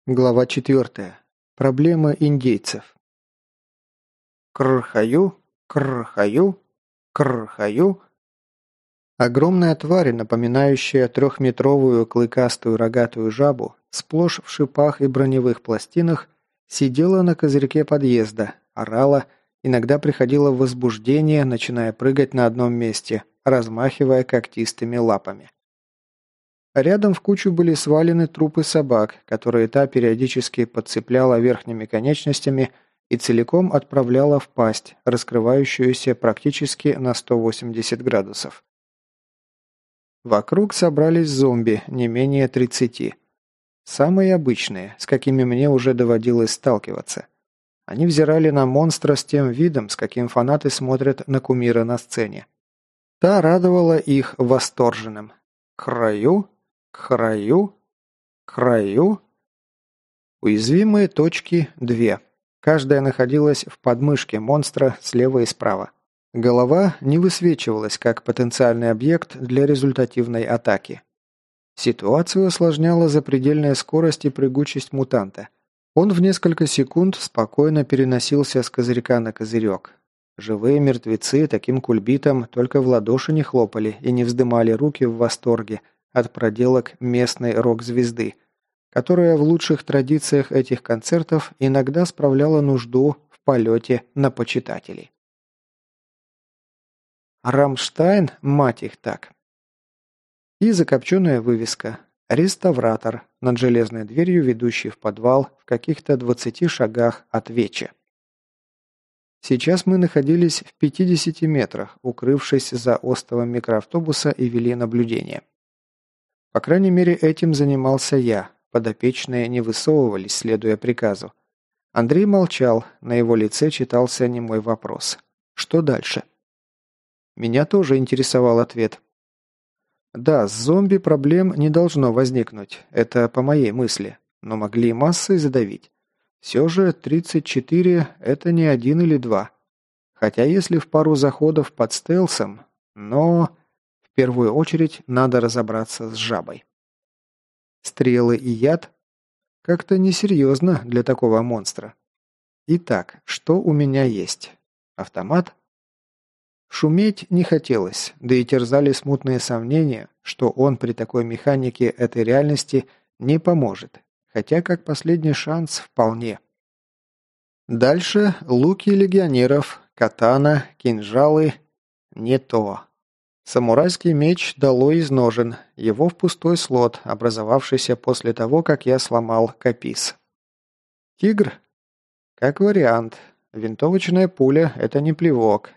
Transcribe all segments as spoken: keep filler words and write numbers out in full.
Глава четвертая. Проблемы индейцев. Кррхаю, кррхаю, кррхаю. Огромная тварь, напоминающая трехметровую клыкастую рогатую жабу, сплошь в шипах и броневых пластинах, сидела на козырьке подъезда, орала, иногда приходила в возбуждение, начиная прыгать на одном месте, размахивая когтистыми лапами. Рядом в кучу были свалены трупы собак, которые та периодически подцепляла верхними конечностями и целиком отправляла в пасть, раскрывающуюся практически на сто восемьдесят градусов. Вокруг собрались зомби, не менее тридцати. Самые обычные, с какими мне уже доводилось сталкиваться. Они взирали на монстра с тем видом, с каким фанаты смотрят на кумира на сцене. Та радовала их восторженным. Краю... К краю, к краю. Уязвимые точки две. Каждая находилась в подмышке монстра слева и справа. Голова не высвечивалась как потенциальный объект для результативной атаки. Ситуацию осложняла запредельная скорость и прыгучесть мутанта. Он в несколько секунд спокойно переносился с козырька на козырек. Живые мертвецы таким кульбитом только в ладоши не хлопали и не вздымали руки в восторге от проделок местной рок-звезды, которая в лучших традициях этих концертов иногда справляла нужду в полете на почитателей. «Рамштайн, мать их так!» И закопченная вывеска «Реставратор» над железной дверью, ведущей в подвал в каких-то двадцати шагах от Веча. Сейчас мы находились в пятидесяти метрах, укрывшись за остовом микроавтобуса, и вели наблюдение. По крайней мере, этим занимался я. Подопечные не высовывались, следуя приказу. Андрей молчал, на его лице читался немой вопрос. Что дальше? Меня тоже интересовал ответ. Да, с зомби проблем не должно возникнуть, это по моей мысли, но могли массой задавить. Все же тридцать четыре – это не один или два. Хотя если в пару заходов под стелсом, но... В первую очередь надо разобраться с жабой. Стрелы и яд? Как-то несерьезно для такого монстра. Итак, что у меня есть? Автомат? Шуметь не хотелось, да и терзали смутные сомнения, что он при такой механике этой реальности не поможет, хотя как последний шанс вполне. Дальше луки легионеров, катана, кинжалы. Не то. Самурайский меч дало из ножен, его в пустой слот, образовавшийся после того, как я сломал капис. Тигр? Как вариант. Винтовочная пуля – это не плевок.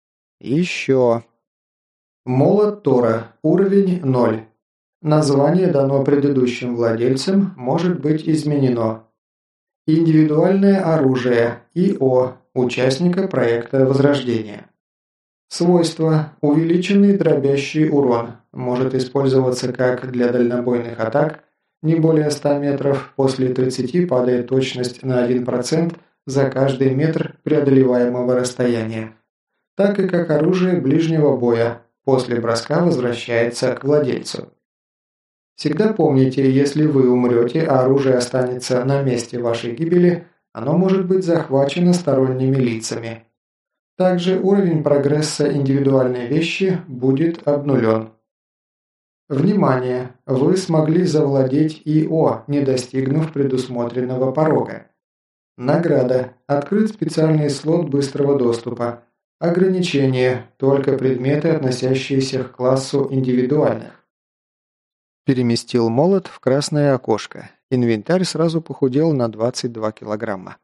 Еще. Молот Тора. Уровень ноль. Название дано предыдущим владельцам, может быть изменено. Индивидуальное оружие. ИО. Участника проекта Возрождения. Свойства. Увеличенный дробящий урон. Может использоваться как для дальнобойных атак. Не более ста метров. После тридцати падает точность на один процент за каждый метр преодолеваемого расстояния. Так и как оружие ближнего боя. После броска возвращается к владельцу. Всегда помните, если вы умрете, а оружие останется на месте вашей гибели, оно может быть захвачено сторонними лицами. Также уровень прогресса индивидуальной вещи будет обнулен. Внимание! Вы смогли завладеть ИО, не достигнув предусмотренного порога. Награда. Открыт специальный слот быстрого доступа. Ограничение. Только предметы, относящиеся к классу индивидуальных. Переместил молот в красное окошко. Инвентарь сразу похудел на двадцать два килограмма.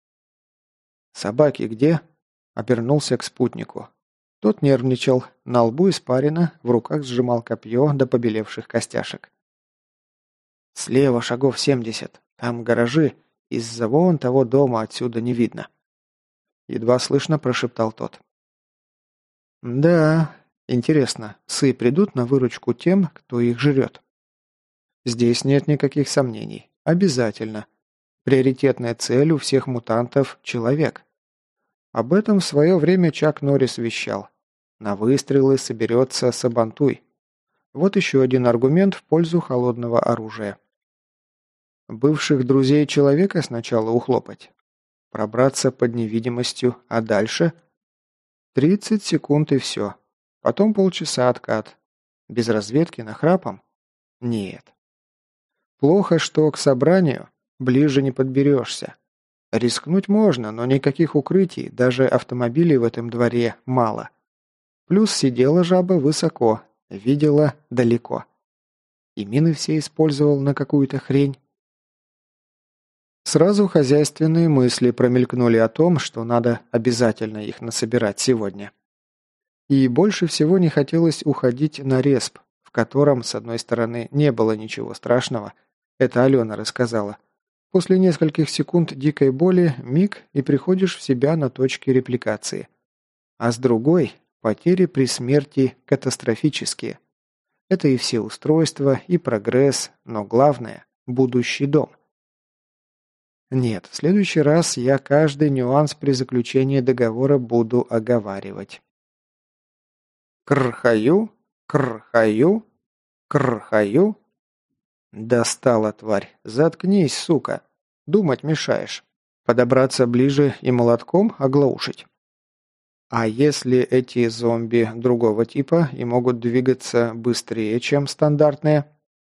«Собаки где?» Обернулся к спутнику. Тот нервничал, на лбу испарина, в руках сжимал копье до побелевших костяшек. «Слева шагов семьдесят. Там гаражи. Из-за вон того дома отсюда не видно». Едва слышно прошептал тот. «Да, интересно, псы придут на выручку тем, кто их жрет?» «Здесь нет никаких сомнений. Обязательно. Приоритетная цель у всех мутантов – человек». Об этом в свое время Чак Норрис вещал. На выстрелы соберется Сабантуй. Вот еще один аргумент в пользу холодного оружия. Бывших друзей человека сначала ухлопать? Пробраться под невидимостью, а дальше? Тридцать секунд и все. Потом полчаса откат. Без разведки нахрапом? Нет. Плохо, что к собранию ближе не подберешься. Рискнуть можно, но никаких укрытий, даже автомобилей в этом дворе мало. Плюс сидела жаба высоко, видела далеко. И мины все использовал на какую-то хрень. Сразу хозяйственные мысли промелькнули о том, что надо обязательно их насобирать сегодня. И больше всего не хотелось уходить на респ, в котором, с одной стороны, не было ничего страшного, это Алена рассказала. После нескольких секунд дикой боли миг и приходишь в себя на точке репликации. А с другой, потери при смерти катастрофические. Это и все устройства, и прогресс, но главное – будущий дом. Нет, в следующий раз я каждый нюанс при заключении договора буду оговаривать. Крхаю, крхаю, крхаю. Достала, тварь. Заткнись, сука. Думать мешаешь. Подобраться ближе и молотком оглаушить. А если эти зомби другого типа и могут двигаться быстрее, чем стандартные?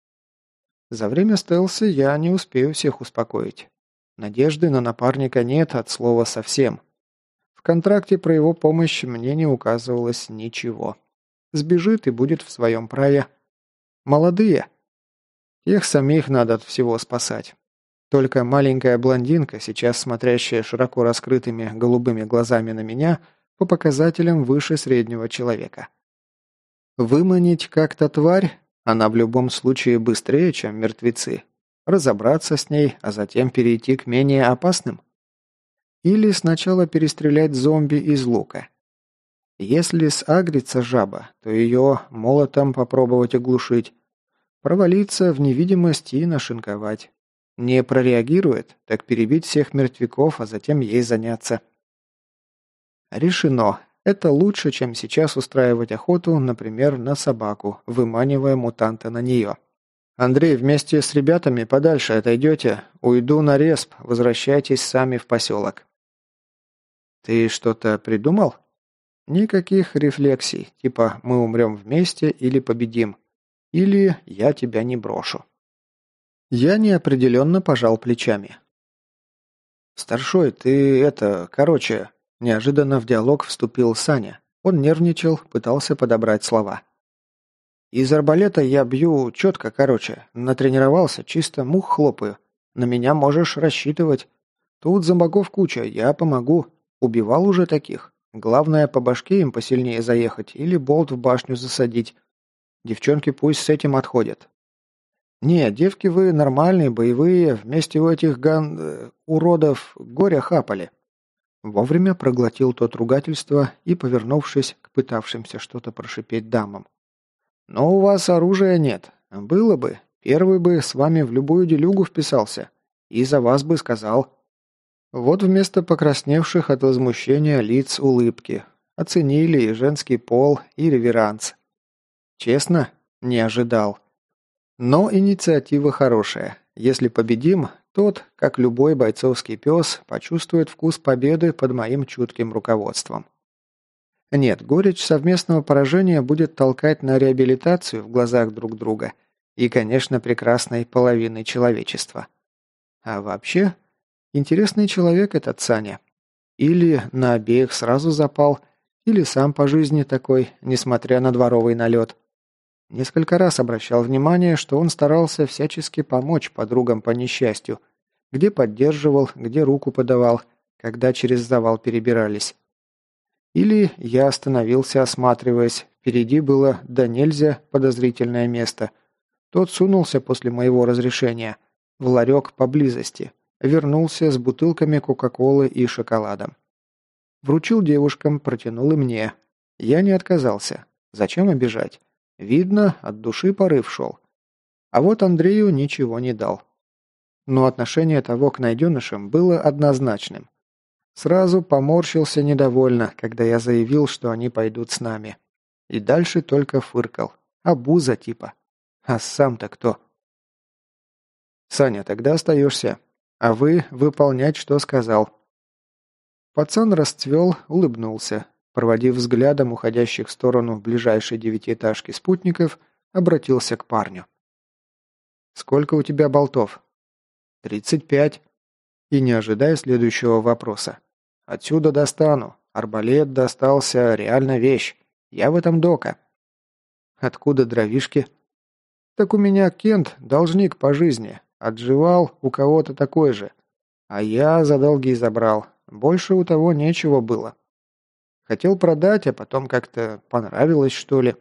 За время стелса я не успею всех успокоить. Надежды на напарника нет от слова совсем. В контракте про его помощь мне не указывалось ничего. Сбежит и будет в своем праве. Молодые. Их самих надо от всего спасать. Только маленькая блондинка, сейчас смотрящая широко раскрытыми голубыми глазами на меня, по показателям выше среднего человека. Выманить как-то тварь, она в любом случае быстрее, чем мертвецы. Разобраться с ней, а затем перейти к менее опасным? Или сначала перестрелять зомби из лука? Если сагрится жаба, то ее молотом попробовать оглушить. Провалиться в невидимость и нашинковать. Не прореагирует, так перебить всех мертвяков, а затем ей заняться. Решено. Это лучше, чем сейчас устраивать охоту, например, на собаку, выманивая мутанта на нее. Андрей, вместе с ребятами подальше отойдете. Уйду на респ, возвращайтесь сами в поселок. Ты что-то придумал? Никаких рефлексий, типа мы умрем вместе или победим. Или я тебя не брошу. Я неопределенно пожал плечами. «Старшой, ты это... Короче...» Неожиданно в диалог вступил Саня. Он нервничал, пытался подобрать слова. «Из арбалета я бью четко, короче. Натренировался, чисто мух хлопаю. На меня можешь рассчитывать. Тут зомбаков куча, я помогу. Убивал уже таких. Главное, по башке им посильнее заехать или болт в башню засадить. Девчонки пусть с этим отходят». «Не, девки вы нормальные, боевые, вместе у этих ган... Э, уродов горя хапали». Вовремя проглотил тот ругательство и, повернувшись к пытавшимся что-то прошипеть дамам. «Но у вас оружия нет. Было бы, первый бы с вами в любую делюгу вписался. И за вас бы сказал». Вот вместо покрасневших от возмущения лиц улыбки. Оценили и женский пол, и реверанс. Честно, не ожидал. Но инициатива хорошая. Если победим, тот, как любой бойцовский пес, почувствует вкус победы под моим чутким руководством. Нет, горечь совместного поражения будет толкать на реабилитацию в глазах друг друга и, конечно, прекрасной половины человечества. А вообще, интересный человек этот Саня. Или на обеих сразу запал, или сам по жизни такой, несмотря на дворовый налет. Несколько раз обращал внимание, что он старался всячески помочь подругам по несчастью, где поддерживал, где руку подавал, когда через завал перебирались. Или я остановился, осматриваясь, впереди было да нельзя подозрительное место. Тот сунулся после моего разрешения в ларек поблизости, вернулся с бутылками кока-колы и шоколадом. Вручил девушкам, протянул и мне. Я не отказался. Зачем обижать? Видно, от души порыв шел. А вот Андрею ничего не дал. Но отношение того к найденышам было однозначным. Сразу поморщился недовольно, когда я заявил, что они пойдут с нами. И дальше только фыркал. Обуза типа. А сам-то кто? Саня, тогда остаешься. А вы выполнять, что сказал». Пацан расцвел, улыбнулся. Проводив взглядом уходящих в сторону ближайшей девятиэтажки спутников, обратился к парню. «Сколько у тебя болтов?» «Тридцать пять». И не ожидая следующего вопроса. «Отсюда достану. Арбалет достался, реально вещь. Я в этом дока». «Откуда дровишки?» «Так у меня Кент, должник по жизни. Отживал у кого-то такой же. А я за долги забрал. Больше у того нечего было. Хотел продать, а потом как-то понравилось, что ли.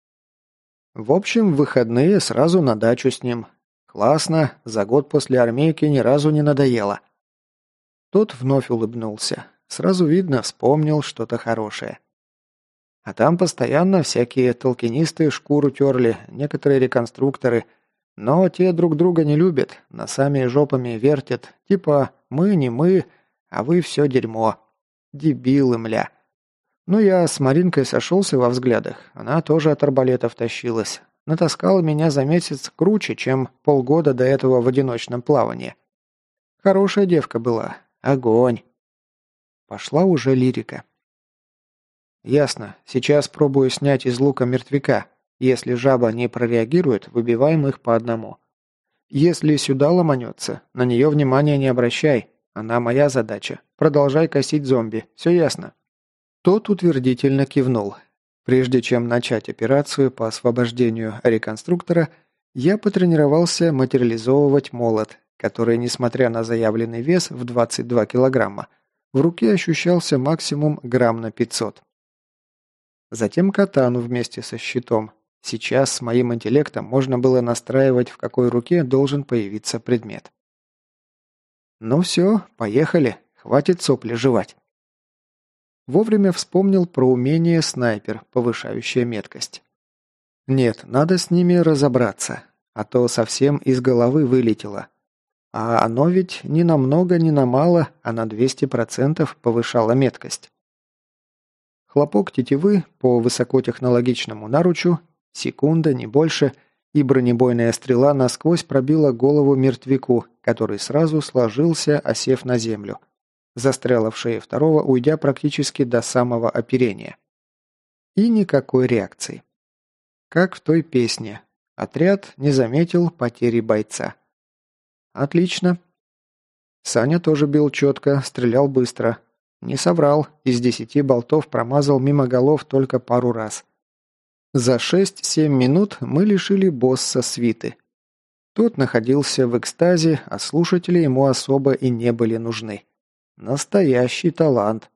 В общем, в выходные сразу на дачу с ним. Классно, за год после армейки ни разу не надоело». Тот вновь улыбнулся. Сразу видно, вспомнил что-то хорошее. А там постоянно всякие толкинисты шкуру терли, некоторые реконструкторы, но те друг друга не любят, носами и жопами вертят, типа «мы не мы, а вы все дерьмо». Дебилы, мля. Ну, я с Маринкой сошелся во взглядах, она тоже от арбалетов тащилась. Натаскала меня за месяц круче, чем полгода до этого в одиночном плавании. Хорошая девка была. Огонь. Пошла уже лирика. «Ясно. Сейчас пробую снять из лука мертвяка. Если жаба не прореагирует, выбиваем их по одному. Если сюда ломанется, на нее внимания не обращай. Она моя задача. Продолжай косить зомби. Все ясно?» Тот утвердительно кивнул. Прежде чем начать операцию по освобождению реконструктора, я потренировался материализовывать молот, который, несмотря на заявленный вес в двадцать два килограмма, в руке ощущался максимум грамм на пятьсот. Затем катану вместе со щитом. Сейчас с моим интеллектом можно было настраивать, в какой руке должен появиться предмет. Ну все, поехали, хватит сопли жевать. Вовремя вспомнил про умение снайпер, повышающее меткость. Нет, надо с ними разобраться, а то совсем из головы вылетело. А оно ведь ни на много, ни на мало, а на двести процентов повышало меткость. Хлопок тетивы по высокотехнологичному наручу, секунда, не больше, и бронебойная стрела насквозь пробила голову мертвяку, который сразу сложился, осев на землю. Застряла в шее второго, уйдя практически до самого оперения. И никакой реакции. Как в той песне. Отряд не заметил потери бойца. Отлично. Саня тоже бил четко, стрелял быстро. Не соврал, из десяти болтов промазал мимо голов только пару раз. За шесть-семь минут мы лишили босса свиты. Тот находился в экстазе, а слушатели ему особо и не были нужны. Настоящий талант.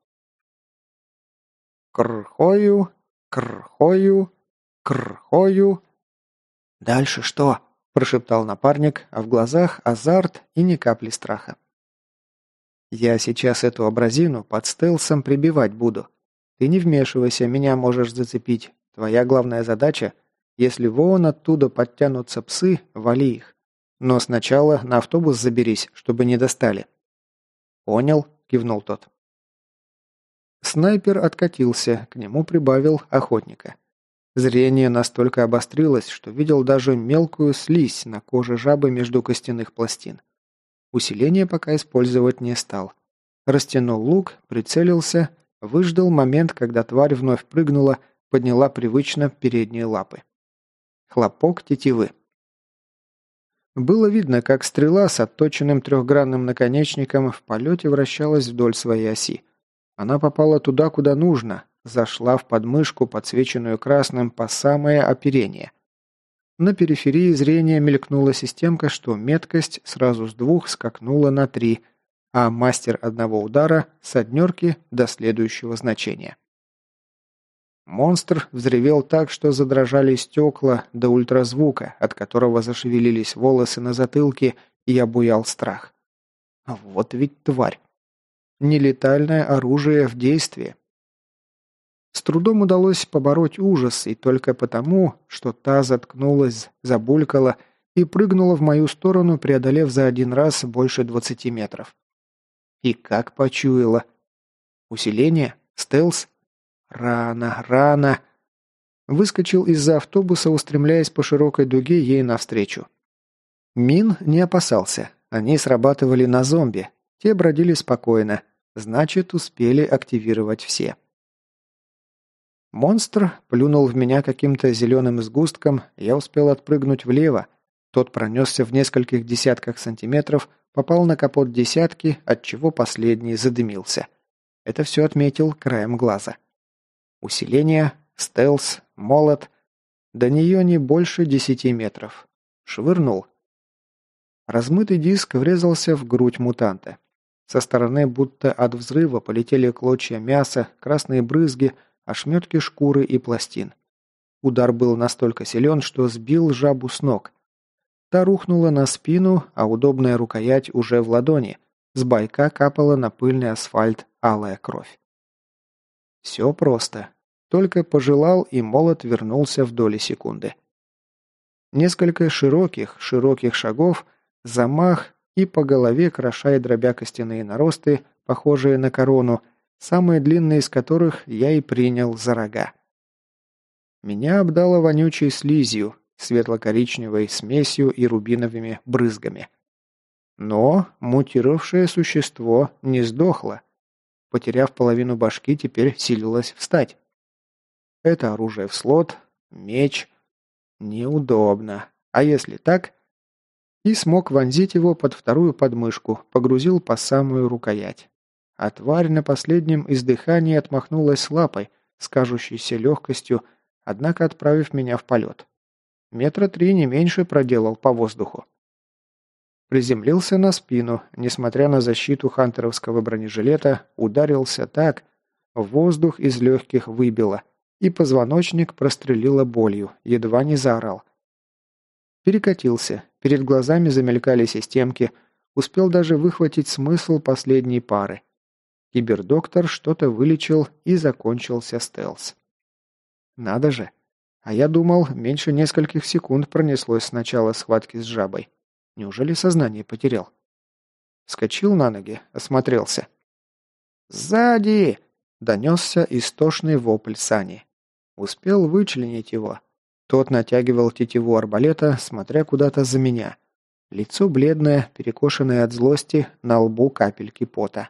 Крхою, крхою, крхою. «Дальше что?» – прошептал напарник, а в глазах азарт и ни капли страха. «Я сейчас эту абразину под стелсом прибивать буду. Ты не вмешивайся, меня можешь зацепить. Твоя главная задача, если вон оттуда подтянутся псы, вали их. Но сначала на автобус заберись, чтобы не достали». «Понял», – кивнул тот. Снайпер откатился, к нему прибавил охотника. Зрение настолько обострилось, что видел даже мелкую слизь на коже жабы между костяных пластин. Усиление пока использовать не стал. Растянул лук, прицелился, выждал момент, когда тварь вновь прыгнула, подняла привычно передние лапы. Хлопок тетивы. Было видно, как стрела с отточенным трехгранным наконечником в полете вращалась вдоль своей оси. Она попала туда, куда нужно, зашла в подмышку, подсвеченную красным по самое оперение. На периферии зрения мелькнула системка, что меткость сразу с двух скакнула на три, а мастер одного удара с однерки до следующего значения. Монстр взревел так, что задрожали стекла до ультразвука, от которого зашевелились волосы на затылке, и обуял страх. Вот ведь тварь. Нелетальное оружие в действии. С трудом удалось побороть ужас, и только потому, что та заткнулась, забулькала и прыгнула в мою сторону, преодолев за один раз больше двадцати метров. И как почуяла. Усиление? Стелс? Рано, рано. Выскочил из-за автобуса, устремляясь по широкой дуге ей навстречу. Мин не опасался. Они срабатывали на зомби. Те бродили спокойно. Значит, успели активировать все. Монстр плюнул в меня каким-то зеленым сгустком, я успел отпрыгнуть влево. Тот пронесся в нескольких десятках сантиметров, попал на капот десятки, отчего последний задымился. Это все отметил краем глаза. Усиление, стелс, молот. До нее не больше десяти метров. Швырнул. Размытый диск врезался в грудь мутанта. Со стороны будто от взрыва полетели клочья мяса, красные брызги, ошметки шкуры и пластин. Удар был настолько силен, что сбил жабу с ног. Та рухнула на спину, а удобная рукоять уже в ладони. С байка капала на пыльный асфальт алая кровь. Все просто. Только пожелал, и молот вернулся в доли секунды. Несколько широких, широких шагов, замах и по голове кроша и дробя костяные наросты, похожие на корону, самые длинные из которых я и принял за рога. Меня обдало вонючей слизью, светло-коричневой смесью и рубиновыми брызгами. Но мутировавшее существо не сдохло. Потеряв половину башки, теперь силилось встать. Это оружие в слот, меч. Неудобно. А если так? И смог вонзить его под вторую подмышку, погрузил по самую рукоять. А тварь на последнем издыхании отмахнулась лапой, с кажущейся легкостью, однако отправив меня в полет. Метра три не меньше проделал по воздуху. Приземлился на спину, несмотря на защиту хантеровского бронежилета, ударился так, воздух из легких выбило, и позвоночник прострелило болью, едва не заорал. Перекатился, перед глазами замелькали системки, успел даже выхватить смысл последней пары. Кибердоктор что-то вылечил, и закончился стелс. Надо же. А я думал, меньше нескольких секунд пронеслось с начала схватки с жабой. Неужели сознание потерял? Вскочил на ноги, осмотрелся. «Сзади!» – донесся истошный вопль Сани. Успел вычленить его. Тот натягивал тетиву арбалета, смотря куда-то за меня. Лицо бледное, перекошенное от злости, на лбу капельки пота.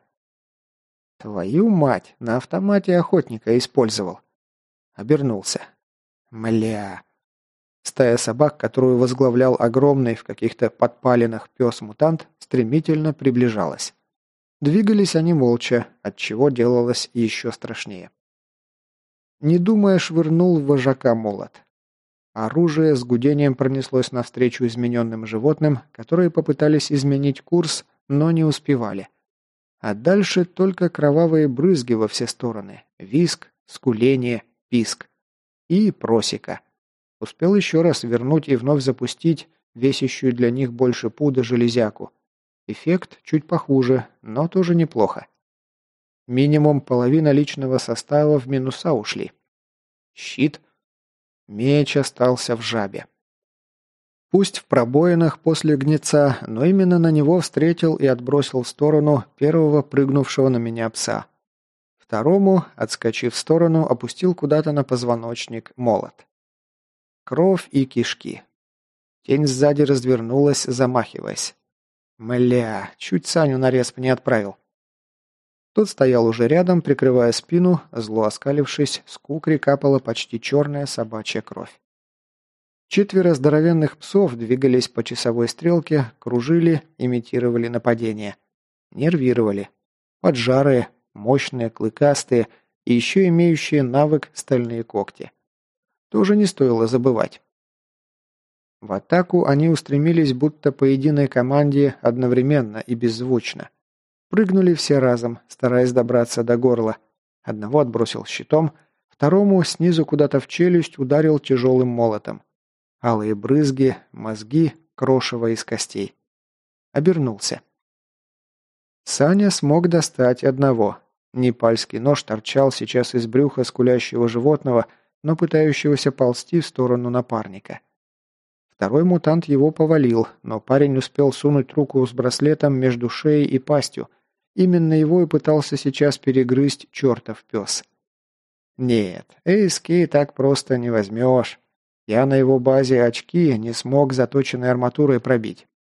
«Твою мать! На автомате охотника использовал!» Обернулся. «Мля!» Стая собак, которую возглавлял огромный в каких-то подпалинах пес-мутант, стремительно приближалась. Двигались они молча, отчего делалось еще страшнее. Не думая, швырнул в вожака молот. Оружие с гудением пронеслось навстречу измененным животным, которые попытались изменить курс, но не успевали. А дальше только кровавые брызги во все стороны, визг, скуление, писк и просека. Успел еще раз вернуть и вновь запустить весящую для них больше пуда железяку. Эффект чуть похуже, но тоже неплохо. Минимум половина личного состава в минуса ушли. Щит. Меч остался в жабе. Пусть в пробоинах после гнеца, но именно на него встретил и отбросил в сторону первого прыгнувшего на меня пса. Второму, отскочив в сторону, опустил куда-то на позвоночник молот. Кровь и кишки. Тень сзади развернулась, замахиваясь. Мля, чуть Саню на респ не отправил. Тот стоял уже рядом, прикрывая спину, зло оскалившись, с кукри капала почти черная собачья кровь. Четверо здоровенных псов двигались по часовой стрелке, кружили, имитировали нападение. Нервировали. Поджарые, мощные, клыкастые и еще имеющие навык стальные когти. Тоже не стоило забывать. В атаку они устремились будто по единой команде одновременно и беззвучно. Прыгнули все разом, стараясь добраться до горла. Одного отбросил щитом, второму снизу куда-то в челюсть ударил тяжелым молотом. Алые брызги, мозги, крошево из костей. Обернулся. Саня смог достать одного. Непальский нож торчал сейчас из брюха скулящего животного, но пытающегося ползти в сторону напарника. Второй мутант его повалил, но парень успел сунуть руку с браслетом между шеей и пастью. Именно его и пытался сейчас перегрызть чертов пес. Нет, эй эс кей так просто не возьмешь. Я на его базе очки не смог заточенной арматурой пробить.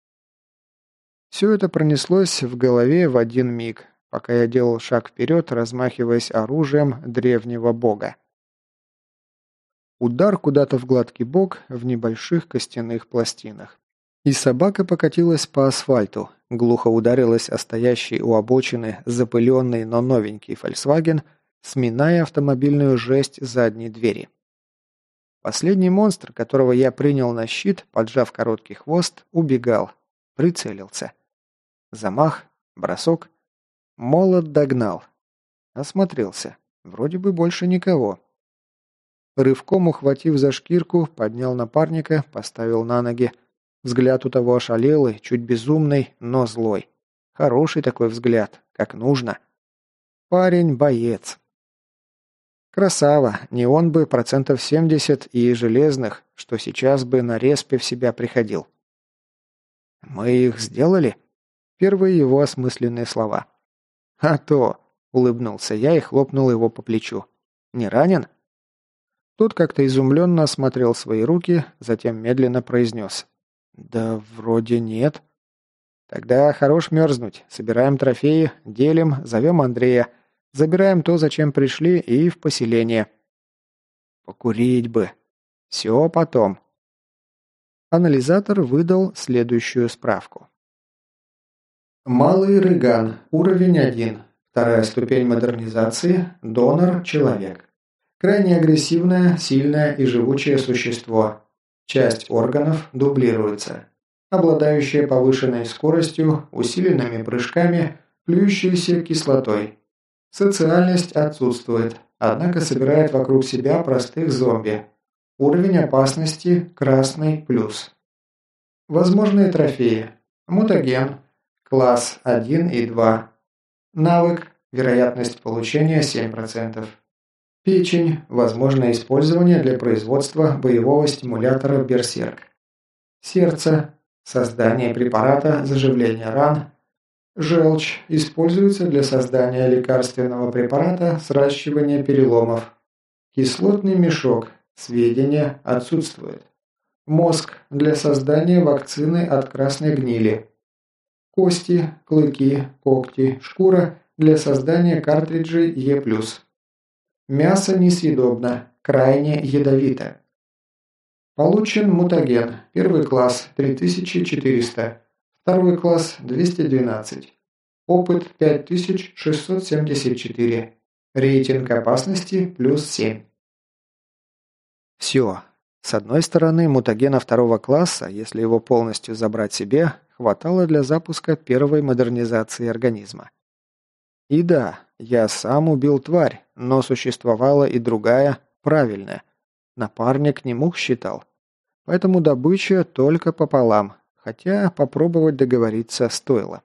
Все это пронеслось в голове в один миг, пока я делал шаг вперед, размахиваясь оружием древнего бога. Удар куда-то в гладкий бок в небольших костяных пластинах. И собака покатилась по асфальту, глухо ударилась о стоящий у обочины запыленный, но новенький «Фольксваген», сминая автомобильную жесть задней двери. Последний монстр, которого я принял на щит, поджав короткий хвост, убегал, прицелился. Замах, бросок. Молот догнал. Осмотрелся. Вроде бы больше никого. Рывком ухватив за шкирку, поднял напарника, поставил на ноги. Взгляд у того ошалелый, чуть безумный, но злой. Хороший такой взгляд, как нужно. Парень боец. Красава, не он бы процентов семьдесят и железных, что сейчас бы на респе в себя приходил. «Мы их сделали?» Первые его осмысленные слова. «А то!» – улыбнулся я и хлопнул его по плечу. «Не ранен?» Тот как-то изумленно осмотрел свои руки, затем медленно произнес. «Да вроде нет». «Тогда хорош мерзнуть. Собираем трофеи, делим, зовем Андрея. Забираем то, зачем пришли, и в поселение». «Покурить бы. Все потом». Анализатор выдал следующую справку. Малый Рыган, уровень один. Вторая ступень модернизации, донор – человек. Крайне агрессивное, сильное и живучее существо. Часть органов дублируется. Обладающее повышенной скоростью, усиленными прыжками, плюющейся кислотой. Социальность отсутствует, однако собирает вокруг себя простых зомби. Уровень опасности – красный плюс. Возможные трофеи. Мутаген. Класс один и два. Навык. Вероятность получения семь процентов. Печень. Возможное использование для производства боевого стимулятора Берсерк. Сердце. Создание препарата заживления ран. Желчь. Используется для создания лекарственного препарата сращивания переломов. Кислотный мешок. Сведения отсутствуют. Мозг. Для создания вакцины от красной гнили. Кости, клыки, когти, шкура для создания картриджей Е+. Мясо несъедобно, крайне ядовито. Получен мутаген. Первый класс три тысячи четыреста. Второй класс двести двенадцать. Опыт пять тысяч шестьсот семьдесят четыре. Рейтинг опасности плюс семь. Все. С одной стороны, мутагена второго класса, если его полностью забрать себе, хватало для запуска первой модернизации организма. И да, я сам убил тварь, но существовала и другая, правильная. Напарник не мух считал. Поэтому добыча только пополам, хотя попробовать договориться стоило.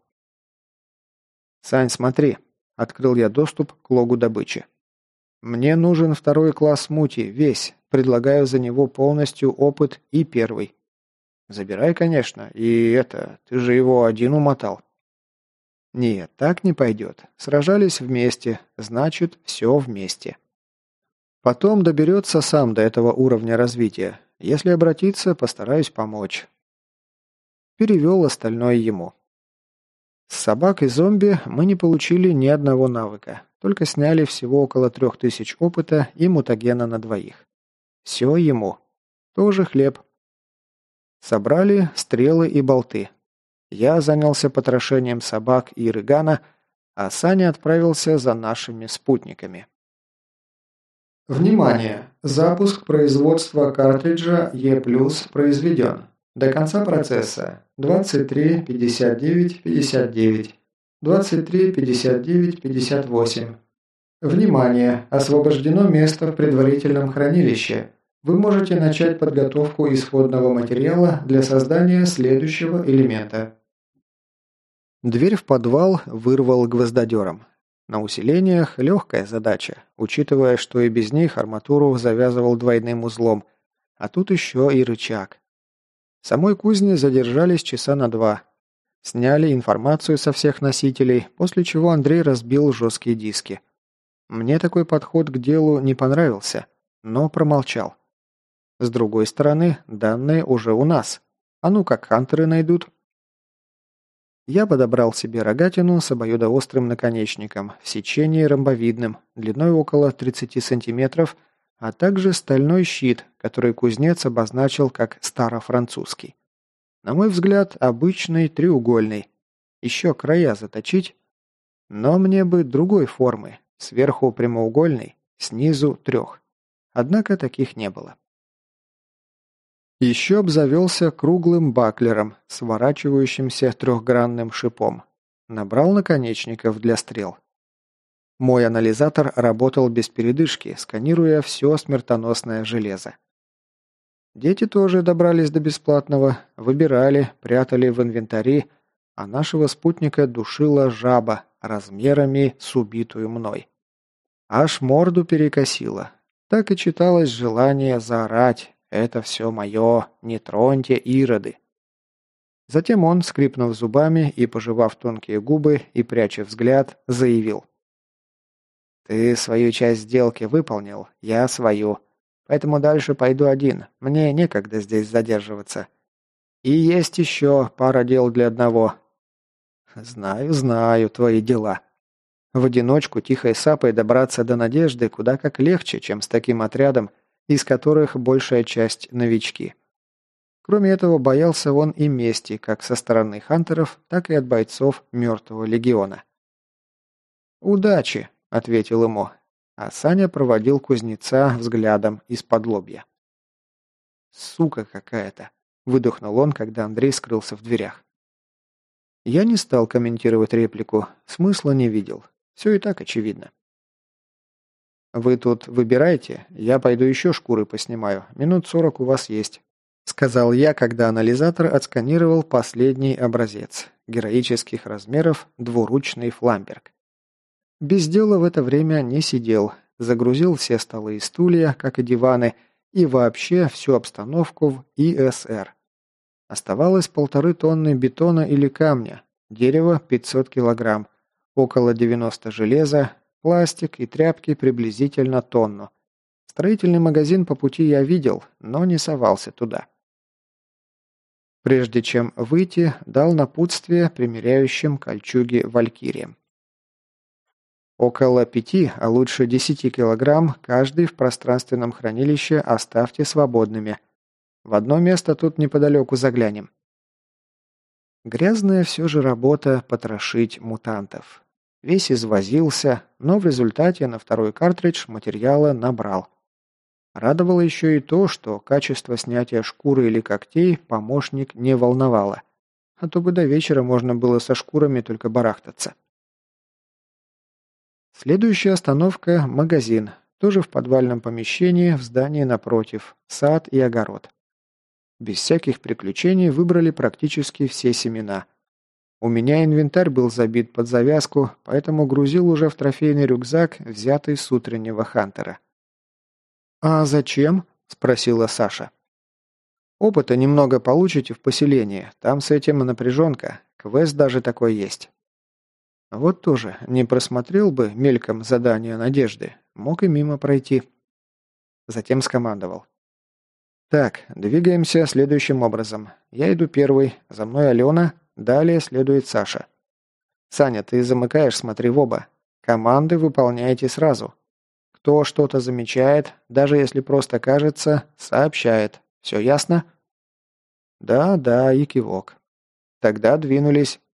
«Сань, смотри», — открыл я доступ к логу добычи. «Мне нужен второй класс мути, весь, предлагаю за него полностью опыт и первый». «Забирай, конечно, и это, ты же его один умотал». «Нет, так не пойдет. Сражались вместе, значит, все вместе». Потом доберется сам до этого уровня развития. Если обратиться, постараюсь помочь. Перевел остальное ему. С собак и зомби мы не получили ни одного навыка, только сняли всего около трех тысяч опыта и мутагена на двоих. Все ему. Тоже хлеб. Собрали стрелы и болты. Я занялся потрошением собак и Рыгана, а Саня отправился за нашими спутниками. Внимание! Запуск производства картриджа Е+ произведен. До конца процесса двадцать три пятьдесят девять пятьдесят девять, двадцать три пятьдесят девять пятьдесят восемь. Внимание! Освобождено место в предварительном хранилище. Вы можете начать подготовку исходного материала для создания следующего элемента. Дверь в подвал вырвал гвоздодером. На усилениях легкая задача, учитывая, что и без них арматуру завязывал двойным узлом, а тут еще и рычаг. В самой кузне задержались часа на два. Сняли информацию со всех носителей, после чего Андрей разбил жесткие диски. Мне такой подход к делу не понравился, но промолчал. С другой стороны, данные уже у нас. А ну как хантеры найдут? Я подобрал себе рогатину с обоюдоострым наконечником в сечении ромбовидным, длиной около тридцати сантиметров, а также стальной щит, который кузнец обозначил как старофранцузский. На мой взгляд, обычный треугольный. Еще края заточить. Но мне бы другой формы, сверху прямоугольный, снизу трех. Однако таких не было. Еще обзавелся круглым баклером, сворачивающимся трехгранным шипом. Набрал наконечников для стрел. Мой анализатор работал без передышки, сканируя все смертоносное железо. Дети тоже добрались до бесплатного, выбирали, прятали в инвентари, а нашего спутника душила жаба размерами с убитую мной. Аж морду перекосило. Так и читалось желание заорать: «Это все мое, не троньте, ироды!» Затем он, скрипнув зубами и пожевав тонкие губы и пряча взгляд, заявил: «Ты свою часть сделки выполнил, я свою. Поэтому дальше пойду один, мне некогда здесь задерживаться. И есть еще пара дел для одного». «Знаю, знаю твои дела. В одиночку тихой сапой добраться до Надежды куда как легче, чем с таким отрядом, из которых большая часть новички. Кроме этого, боялся он и мести как со стороны хантеров, так и от бойцов мертвого легиона. «Удачи», — ответил ему, а Саня проводил кузнеца взглядом из-под лобья. «Сука какая-то», — выдохнул он, когда Андрей скрылся в дверях. Я не стал комментировать реплику, смысла не видел. Все и так очевидно. «Вы тут выбирайте, я пойду еще шкуры поснимаю, минут сорок у вас есть», — сказал я, когда анализатор отсканировал последний образец героических размеров двуручный фламберг. Без дела в это время не сидел, загрузил все столы и стулья, как и диваны, и вообще всю обстановку в И С Р. Оставалось полторы тонны бетона или камня, дерево пятьсот килограмм, около девяносто железа, пластик и тряпки приблизительно тонну. Строительный магазин по пути я видел, но не совался туда. Прежде чем выйти, дал напутствие примеряющим кольчуги валькириям. Около пяти, а лучше десяти килограмм каждый в пространственном хранилище оставьте свободными. В одно место тут неподалеку заглянем. Грязная все же работа потрошить мутантов. Весь извозился, но в результате на второй картридж материала набрал. Радовало еще и то, что качество снятия шкуры или когтей помощник не волновало, а то бы до вечера можно было со шкурами только барахтаться. Следующая остановка – магазин, тоже в подвальном помещении в здании напротив, сад и огород. Без всяких приключений выбрали практически все семена. У меня инвентарь был забит под завязку, поэтому грузил уже в трофейный рюкзак, взятый с утреннего хантера. «А зачем?» – спросила Саша. «Опыта немного получите в поселении, там с этим напряженка, квест даже такой есть». Вот тоже не просмотрел бы мельком задание Надежды, мог и мимо пройти. Затем скомандовал. «Так, двигаемся следующим образом. Я иду первый, за мной Алена, далее следует Саша. Саня, ты замыкаешь, смотри в оба. Команды выполняйте сразу. Кто что-то замечает, даже если просто кажется, сообщает. Все ясно?» «Да, да» и кивок. «Тогда двинулись.